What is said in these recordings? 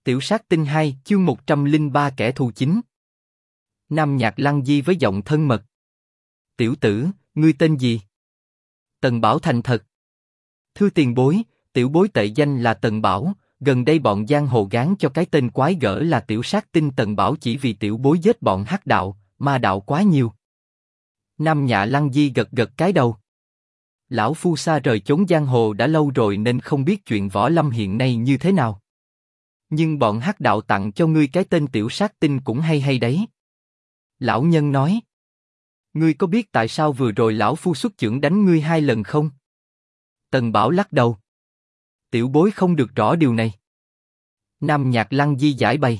Tiểu sát tinh 2, chương 103 kẻ thù chính. Nam Nhạc Lăng Di với giọng thân mật. Tiểu tử, ngươi tên gì? Tần Bảo thành thật. Thưa tiền bối, tiểu bối tệ danh là Tần Bảo, gần đây bọn giang hồ gán cho cái tên quái gở là tiểu sát tinh Tần Bảo chỉ vì tiểu bối giết bọn hắc đạo, ma đạo quá nhiều. Nam Nhạc Lăng Di gật gật cái đầu. Lão phu xa rời chốn giang hồ đã lâu rồi nên không biết chuyện võ lâm hiện nay như thế nào. Nhưng bọn hắc đạo tặng cho ngươi cái tên tiểu sát tinh cũng hay hay đấy. Lão nhân nói. Ngươi có biết tại sao vừa rồi lão phu xuất chưởng đánh ngươi 2 lần không? Tần Bảo lắc đầu. Tiểu bối không được rõ điều này. Nam Nhạc Lăng Di giải bày.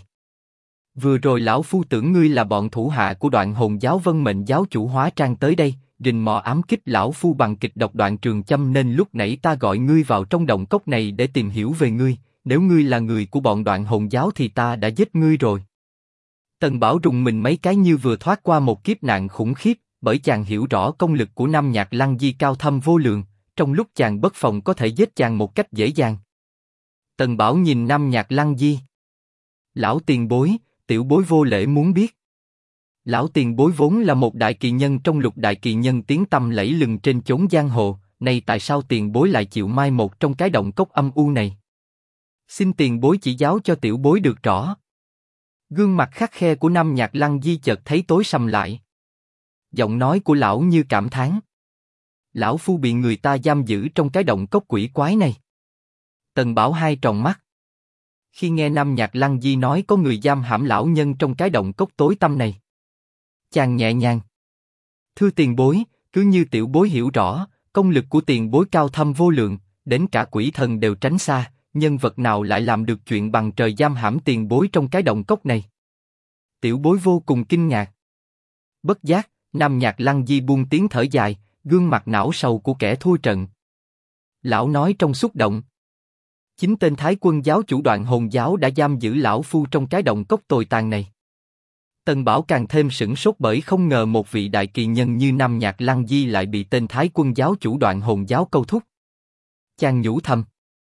Vừa rồi lão phu tưởng ngươi là bọn thủ hạ của Đoạn Hồn giáo Vân Mệnh giáo chủ hóa trang tới đây, rình mò ám kích lão phu bằng kịch độc Đoạn Trường Châm, nên lúc nãy ta gọi ngươi vào trong động cốc này để tìm hiểu về ngươi. Nếu ngươi là người của bọn Đoạn Hồn giáo thì ta đã giết ngươi rồi. Tần Bảo rùng mình mấy cái như vừa thoát qua một kiếp nạn khủng khiếp, bởi chàng hiểu rõ công lực của Nam Nhạc Lăng Di cao thâm vô lượng, trong lúc chàng bất phòng có thể giết chàng một cách dễ dàng. Tần Bảo nhìn Nam Nhạc Lăng Di. Lão tiền bối, tiểu bối vô lễ muốn biết. Lão tiền bối vốn là một đại kỳ nhân trong lục đại kỳ nhân tiếng tăm lẫy lừng trên chốn giang hồ, nay tại sao tiền bối lại chịu mai một trong cái động cốc âm u này? Xin tiền bối chỉ giáo cho tiểu bối được rõ. Gương mặt khắt khe của Nam Nhạc Lăng Di chợt thấy tối sầm lại. Giọng nói của lão như cảm thán. Lão phu bị người ta giam giữ trong cái động cốc quỷ quái này. Tần Bảo hai tròng mắt. Khi nghe Nam Nhạc Lăng Di nói có người giam hãm lão nhân trong cái động cốc tối tăm này, chàng nhẹ nhàng. Thưa tiền bối, cứ như tiểu bối hiểu rõ, công lực của tiền bối cao thâm vô lượng, đến cả quỷ thần đều tránh xa. Nhân vật nào lại làm được chuyện bằng trời giam hãm tiền bối trong cái động cốc này? Tiểu bối vô cùng kinh ngạc. Bất giác, Nam Nhạc Lăng Di buông tiếng thở dài, gương mặt não sầu của kẻ thua trận. Lão nói trong xúc động. Chính tên Thái Quân giáo chủ Đoạn Hồn giáo đã giam giữ lão phu trong cái động cốc tồi tàn này. Tần Bảo càng thêm sửng sốt bởi không ngờ một vị đại kỳ nhân như Nam Nhạc Lăng Di lại bị tên Thái Quân giáo chủ Đoạn Hồn giáo câu thúc. Chàng nhủ thầm.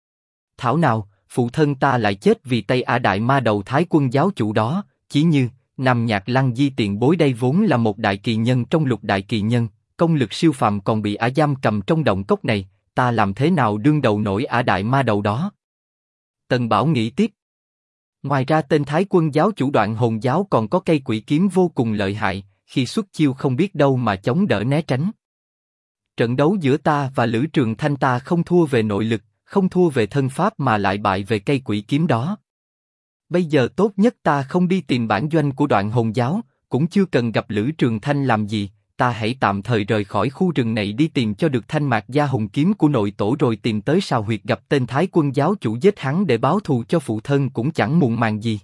Thảo nào, phụ thân ta lại chết vì tay ả đại ma đầu Thái Quân giáo chủ đó, chỉ như, Nam Nhạc Lăng Di tiền bối đây vốn là một đại kỳ nhân trong lục đại kỳ nhân, công lực siêu phàm còn bị ả giam cầm trong động cốc này, ta làm thế nào đương đầu nổi ả đại ma đầu đó? Tần Bảo nghĩ tiếp. Ngoài ra tên Thái Quân giáo chủ Đoạn Hồn giáo còn có cây quỷ kiếm vô cùng lợi hại, khi xuất chiêu không biết đâu mà chống đỡ né tránh. Trận đấu giữa ta và Lữ Trường Thanh ta không thua về nội lực, không thua về thân pháp mà lại bại về cây quỷ kiếm đó. Bây giờ tốt nhất ta không đi tìm bản doanh của Đoạn Hồn giáo, cũng chưa cần gặp Lữ Trường Thanh làm gì, ta hãy tạm thời rời khỏi khu rừng này đi tìm cho được Thanh Mạc Gia hùng kiếm của nội tổ, rồi tìm tới Sào Huyệt gặp tên Thái Quân giáo chủ giết hắn để báo thù cho phụ thân cũng chẳng muộn màng gì.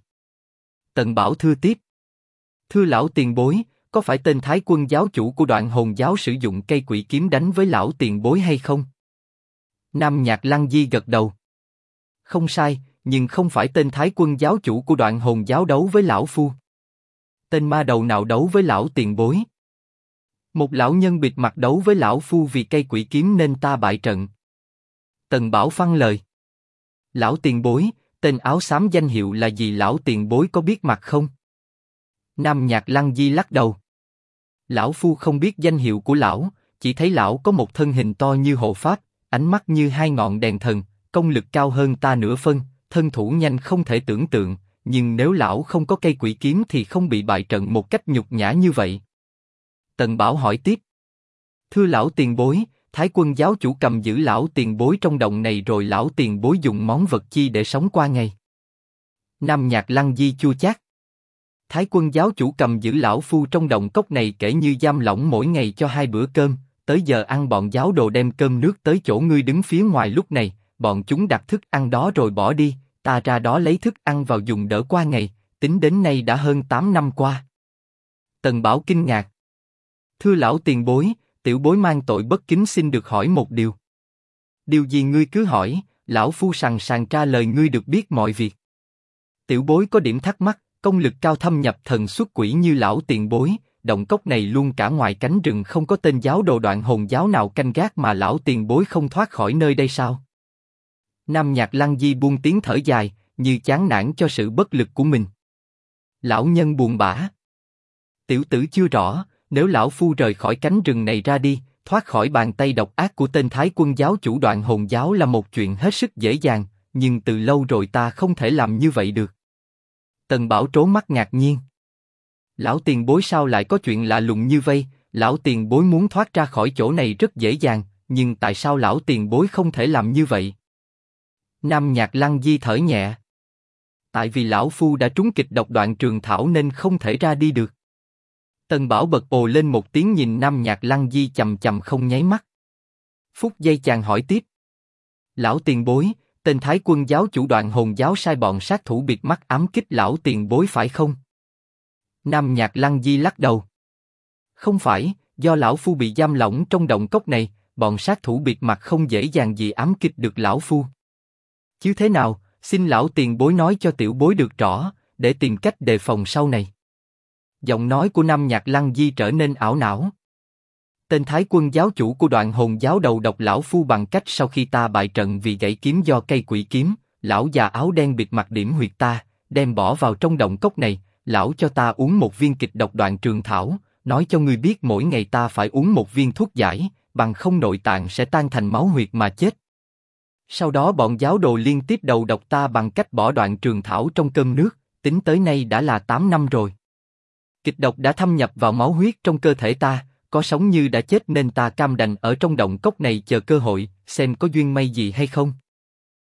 Tần Bảo thưa tiếp. Thưa lão tiền bối, có phải tên Thái Quân giáo chủ của Đoạn Hồn giáo sử dụng cây quỷ kiếm đánh với lão tiền bối hay không? Nam Nhạc Lăng Di gật đầu. Không sai, nhưng không phải tên Thái Quân giáo chủ của Đoạn Hồn giáo đấu với lão phu. Tên ma đầu nào đấu với lão tiền bối? Một lão nhân bịt mặt đấu với lão phu vì cây quỷ kiếm nên ta bại trận. Tần Bảo phăng lời. Lão tiền bối, tên áo xám danh hiệu là gì lão tiền bối có biết mặt không? Nam Nhạc Lăng Di lắc đầu. Lão phu không biết danh hiệu của lão, chỉ thấy lão có một thân hình to như hộ pháp, ánh mắt như 2 ngọn đèn thần, công lực cao hơn ta nửa phân, thân thủ nhanh không thể tưởng tượng, nhưng nếu lão không có cây quỷ kiếm thì không bị bại trận một cách nhục nhã như vậy. Tần Bảo hỏi tiếp. Thưa lão tiền bối, Thái Quân giáo chủ cầm giữ lão tiền bối trong động này rồi lão tiền bối dùng món vật chi để sống qua ngày? Nam Nhạc Lăng Di chua chát. Thái Quân giáo chủ cầm giữ lão phu trong động cốc này kể như giam lỏng mỗi ngày cho 2 bữa cơm, tới giờ ăn bọn giáo đồ đem cơm nước tới chỗ ngươi đứng phía ngoài lúc này, bọn chúng đặt thức ăn đó rồi bỏ đi, ta ra đó lấy thức ăn vào dùng đỡ qua ngày, tính đến nay đã hơn 8 năm qua. Tần Bảo kinh ngạc. Thưa lão tiền bối, tiểu bối mang tội bất kính xin được hỏi một điều. Điều gì ngươi cứ hỏi, lão phu sẵn sàng trả lời ngươi được biết mọi việc. Tiểu bối có điểm thắc mắc, công lực cao thâm nhập thần xuất quỷ như lão tiền bối, động cốc này luôn cả ngoài cánh rừng không có tên giáo đồ Đoạn Hồn giáo nào canh gác mà lão tiền bối không thoát khỏi nơi đây sao? Nam Nhạc Lăng Di buông tiếng thở dài, như chán nản cho sự bất lực của mình. Lão nhân buồn bã. Tiểu tử chưa rõ, nếu lão phu rời khỏi cánh rừng này ra đi, thoát khỏi bàn tay độc ác của tên Thái Quân giáo chủ Đoạn Hồn giáo là một chuyện hết sức dễ dàng, nhưng từ lâu rồi ta không thể làm như vậy được. Tần Bảo trố mắt ngạc nhiên. Lão tiền bối sao lại có chuyện lạ lùng như vậy? Lão tiền bối muốn thoát ra khỏi chỗ này rất dễ dàng, nhưng tại sao lão tiền bối không thể làm như vậy? Nam Nhạc Lăng Di thở nhẹ. Tại vì lão phu đã trúng kịch độc Đoạn Trường Thảo nên không thể ra đi được. Tần Bảo bật ồ lên một tiếng, nhìn Nam Nhạc Lăng Di chầm chầm không nháy mắt. Phút giây chàng hỏi tiếp. Lão tiền bối, tên Thái Quân giáo chủ Đoạn Hồn giáo sai bọn sát thủ bịt mắt ám kích lão tiền bối phải không? Nam Nhạc Lăng Di lắc đầu. Không phải, do lão phu bị giam lỏng trong động cốc này, bọn sát thủ bịt mặt không dễ dàng gì ám kích được lão phu. Chứ thế nào, xin lão tiền bối nói cho tiểu bối được rõ, để tìm cách đề phòng sau này. Giọng nói của Nam Nhạc Lăng Di trở nên ảo não. Tên Thái Quân giáo chủ của Đoạn Hồn giáo đầu độc lão phu bằng cách sau khi ta bại trận vì gãy kiếm do cây quỷ kiếm, lão già áo đen bịt mặt điểm huyệt ta, đem bỏ vào trong động cốc này, lão cho ta uống một viên kịch độc Đoạn Trường Thảo, nói cho ngươi biết mỗi ngày ta phải uống một viên thuốc giải, bằng không nội tạng sẽ tan thành máu huyệt mà chết. Sau đó bọn giáo đồ liên tiếp đầu độc ta bằng cách bỏ Đoạn Trường Thảo trong cơm nước, tính tới nay đã là 8 năm rồi. Kịch độc đã thâm nhập vào máu huyết trong cơ thể ta, có sống như đã chết nên ta cam đành ở trong động cốc này chờ cơ hội, xem có duyên may gì hay không.